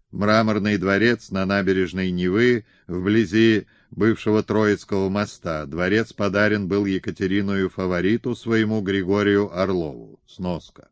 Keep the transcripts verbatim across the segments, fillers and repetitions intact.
Мраморный дворец на набережной Невы, вблизи бывшего Троицкого моста. Дворец подарен был Екатериною фавориту своему Григорию Орлову. Сноска.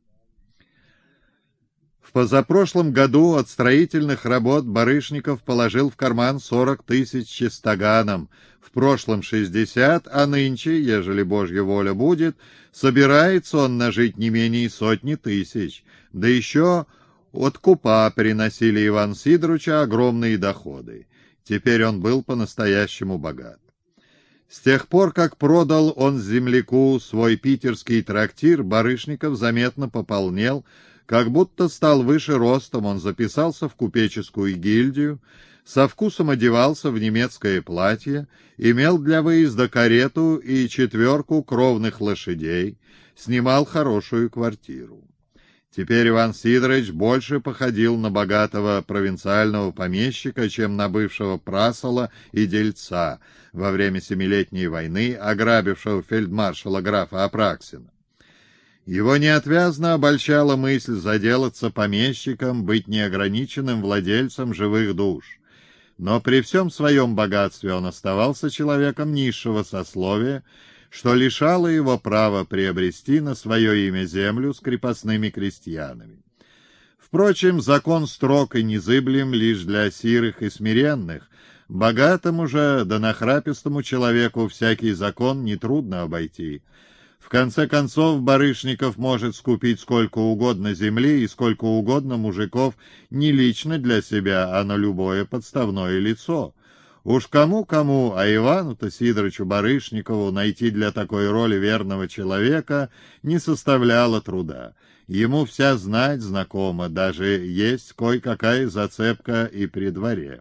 В позапрошлом году от строительных работ Барышников положил в карман сорок тысяч чистоганом, в прошлом шестьдесят, а нынче, ежели Божья воля будет, собирается он нажить не менее сотни тысяч, да еще от купа приносили Ивану Сидоровичу огромные доходы. Теперь он был по-настоящему богат. С тех пор, как продал он земляку свой питерский трактир, Барышников заметно пополнел, как будто стал выше ростом. Он записался в купеческую гильдию, со вкусом одевался в немецкое платье, имел для выезда карету и четверку кровных лошадей, снимал хорошую квартиру. Теперь Иван Сидорович больше походил на богатого провинциального помещика, чем на бывшего прасола и дельца во время Семилетней войны, ограбившего фельдмаршала графа Апраксина. Его неотвязно обольщала мысль заделаться помещиком, быть неограниченным владельцем живых душ. Но при всем своем богатстве он оставался человеком низшего сословия, что лишало его права приобрести на свое имя землю с крепостными крестьянами. Впрочем, закон строг и незыблем лишь для сирых и смиренных. Богатому же да нахрапистому человеку всякий закон нетрудно обойти. В конце концов, Барышников может скупить сколько угодно земли и сколько угодно мужиков не лично для себя, а на любое подставное лицо. Уж кому-кому, а Ивану-то Сидоровичу Барышникову найти для такой роли верного человека не составляло труда. Ему вся знать знакома, даже есть кое-какая зацепка и при дворе.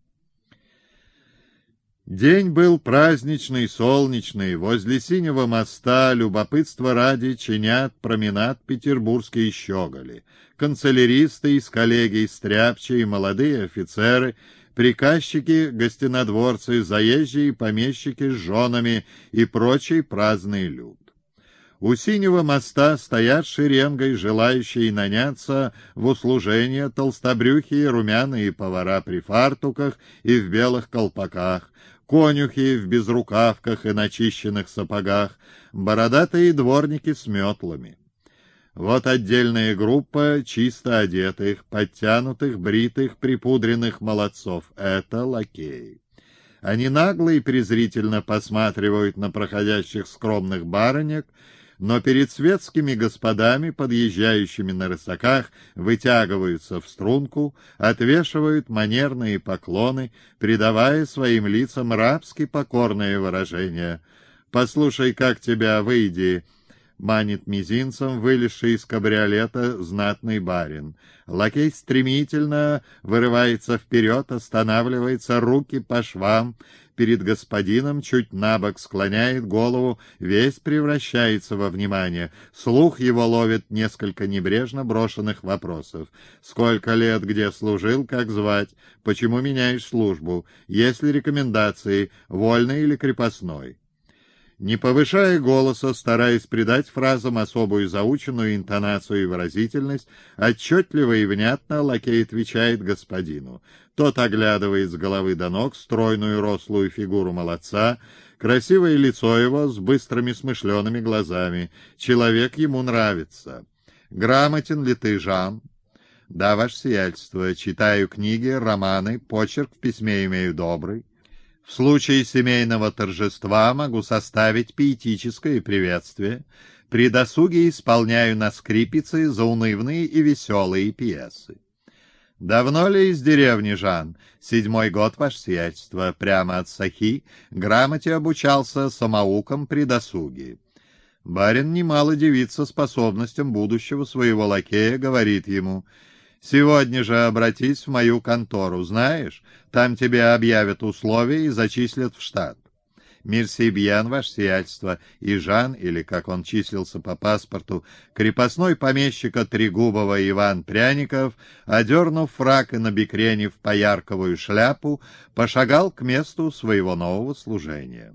День был праздничный, солнечный. Возле Синего моста любопытство ради чинят променад петербургские щеголи. Канцеляристы из коллегий стряпчие, молодые офицеры, приказчики, гостинодворцы, заезжие помещики с женами и прочий праздный люд. У Синего моста стоят шеренгой желающие наняться в услужение толстобрюхие румяные повара при фартуках и в белых колпаках, конюхи в безрукавках и начищенных сапогах, бородатые дворники с метлами. Вот отдельная группа чисто одетых, подтянутых, бритых, припудренных молодцов. Это лакеи. Они нагло и презрительно посматривают на проходящих скромных барынек, но перед светскими господами, подъезжающими на рысаках, вытягиваются в струнку, отвешивают манерные поклоны, придавая своим лицам рабски покорное выражение. «Послушай, как тебя, выйди!» — манит мизинцем вылезший из кабриолета знатный барин. Лакей стремительно вырывается вперед, останавливается, руки по швам, перед господином чуть набок склоняет голову, весь превращается во внимание. Слух его ловит несколько небрежно брошенных вопросов. «Сколько лет, где служил, как звать? Почему меняешь службу? Есть ли рекомендации, вольный или крепостной?» Не повышая голоса, стараясь придать фразам особую заученную интонацию и выразительность, отчетливо и внятно лакей отвечает господину. Тот оглядывает с головы до ног стройную рослую фигуру молодца, красивое лицо его с быстрыми смышленными глазами. Человек ему нравится. «Грамотен ли ты, Жан?» «Да, ваше сиятельство. Читаю книги, романы, почерк в письме имею добрый. В случае семейного торжества могу составить пиетическое приветствие. При досуге исполняю на скрипице заунывные и веселые пьесы. Давно ли из деревни, Жан? Седьмой год, ваше сиятельство, прямо от Сахи, грамоте обучался самоуком при досуге. Барин немало дивится способностям будущего своего лакея, говорит ему: «Сегодня же обратись в мою контору, знаешь, там тебе объявят условия и зачислят в штат». «Мерси бьен, ваше сиятельство», и Жан, или, как он числился по паспорту, крепостной помещика Трегубова Иван Пряников, одернув фрак и набекренив поярковую шляпу, пошагал к месту своего нового служения.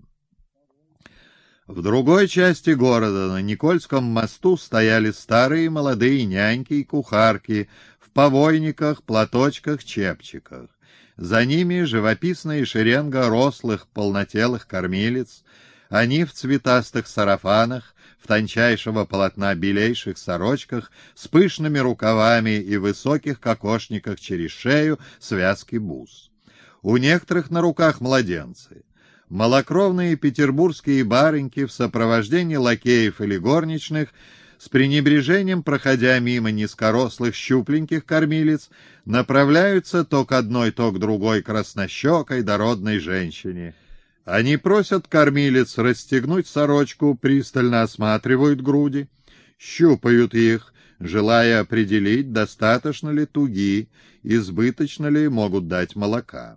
В другой части города, на Никольском мосту, стояли старые молодые няньки и кухарки в в повойниках, платочках, чепчиках. За ними живописная шеренга рослых полнотелых кормилиц, они в цветастых сарафанах, в тончайшего полотна белейших сорочках, с пышными рукавами и высоких кокошниках через шею связки бус. У некоторых на руках младенцы. Малокровные петербургские барыньки в сопровождении лакеев или горничных, с пренебрежением проходя мимо низкорослых щупленьких кормилиц, направляются то к одной, то к другой краснощекой дородной женщине. Они просят кормилиц расстегнуть сорочку, пристально осматривают груди, щупают их, желая определить, достаточно ли туги, избыточно ли могут дать молока.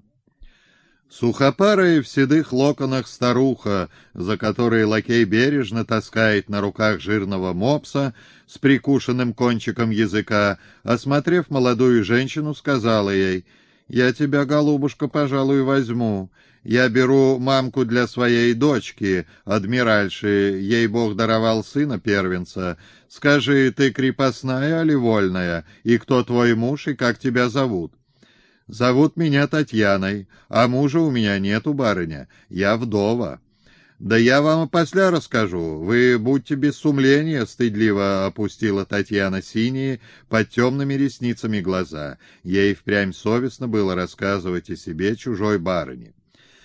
Сухопарая в седых локонах старуха, за которой лакей бережно таскает на руках жирного мопса с прикушенным кончиком языка, осмотрев молодую женщину, сказала ей: «Я тебя, голубушка, пожалуй, возьму. Я беру мамку для своей дочки, адмиральши, ей Бог даровал сына первенца. Скажи, ты крепостная или вольная, и кто твой муж, и как тебя зовут?» «Зовут меня Татьяной, а мужа у меня нету, барыня, я вдова». «Да я вам опосля расскажу, вы будьте без сумления», — стыдливо опустила Татьяна синие под темными ресницами глаза. Ей впрямь совестно было рассказывать о себе чужой барыне.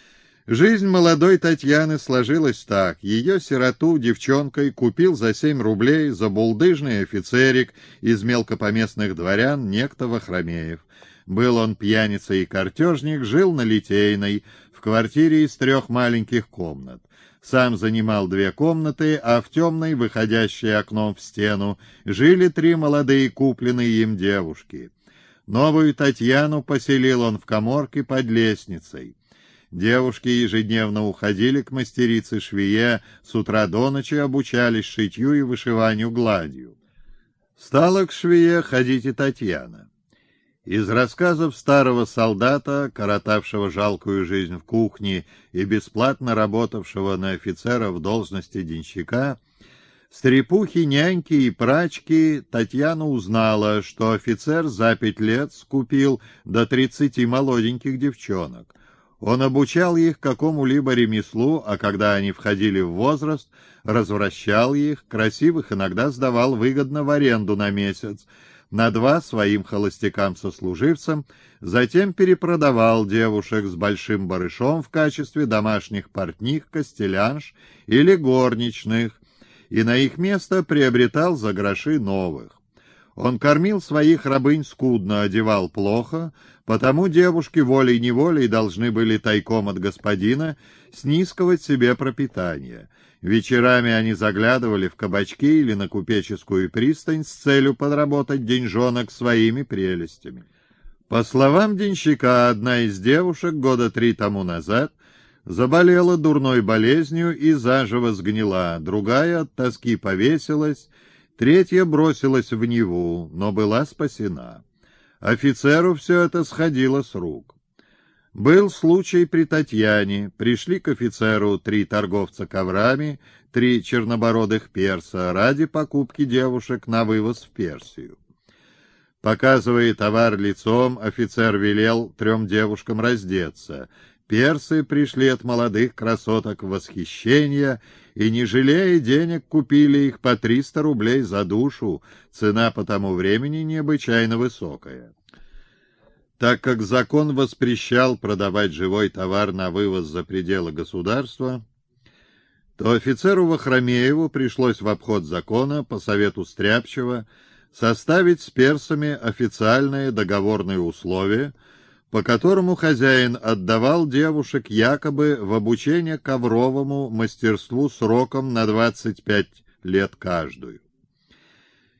Жизнь молодой Татьяны сложилась так. Ее сироту девчонкой купил за семь рублей забулдыжный офицерик из мелкопоместных дворян некто Вахромеев. Был он пьяница и картежник, жил на Литейной, в квартире из трех маленьких комнат. Сам занимал две комнаты, а в темной, выходящей окном в стену, жили три молодые купленные им девушки. Новую Татьяну поселил он в каморке под лестницей. Девушки ежедневно уходили к мастерице-швее, с утра до ночи обучались шитью и вышиванию гладью. Стала к швее ходить и Татьяна. Из рассказов старого солдата, коротавшего жалкую жизнь в кухне и бесплатно работавшего на офицера в должности денщика, стрепухи, няньки и прачки, Татьяна узнала, что офицер за пять лет скупил до тридцати молоденьких девчонок. Он обучал их какому-либо ремеслу, а когда они входили в возраст, развращал их, красивых иногда сдавал выгодно в аренду на месяц, на два своим холостякам-сослуживцам, затем перепродавал девушек с большим барышом в качестве домашних портних, костелянш или горничных, и на их место приобретал за гроши новых. Он кормил своих рабынь скудно, одевал плохо, потому девушки волей-неволей должны были тайком от господина снискивать себе пропитание. Вечерами они заглядывали в кабачки или на купеческую пристань с целью подработать деньжонок своими прелестями. По словам денщика, одна из девушек года три тому назад заболела дурной болезнью и заживо сгнила, другая от тоски повесилась, третья бросилась в Неву, но была спасена. Офицеру все это сходило с рук. Был случай при Татьяне. Пришли к офицеру три торговца коврами, три чернобородых перса ради покупки девушек на вывоз в Персию. Показывая товар лицом, офицер велел трем девушкам раздеться. Персы пришли от молодых красоток в восхищение и, не жалея денег, купили их по триста рублей за душу, цена по тому времени необычайно высокая. Так как закон воспрещал продавать живой товар на вывоз за пределы государства, то офицеру Вахромееву пришлось в обход закона по совету Стряпчего составить с персами официальные договорные условия, по которому хозяин отдавал девушек якобы в обучение ковровому мастерству сроком на двадцать пять лет каждую.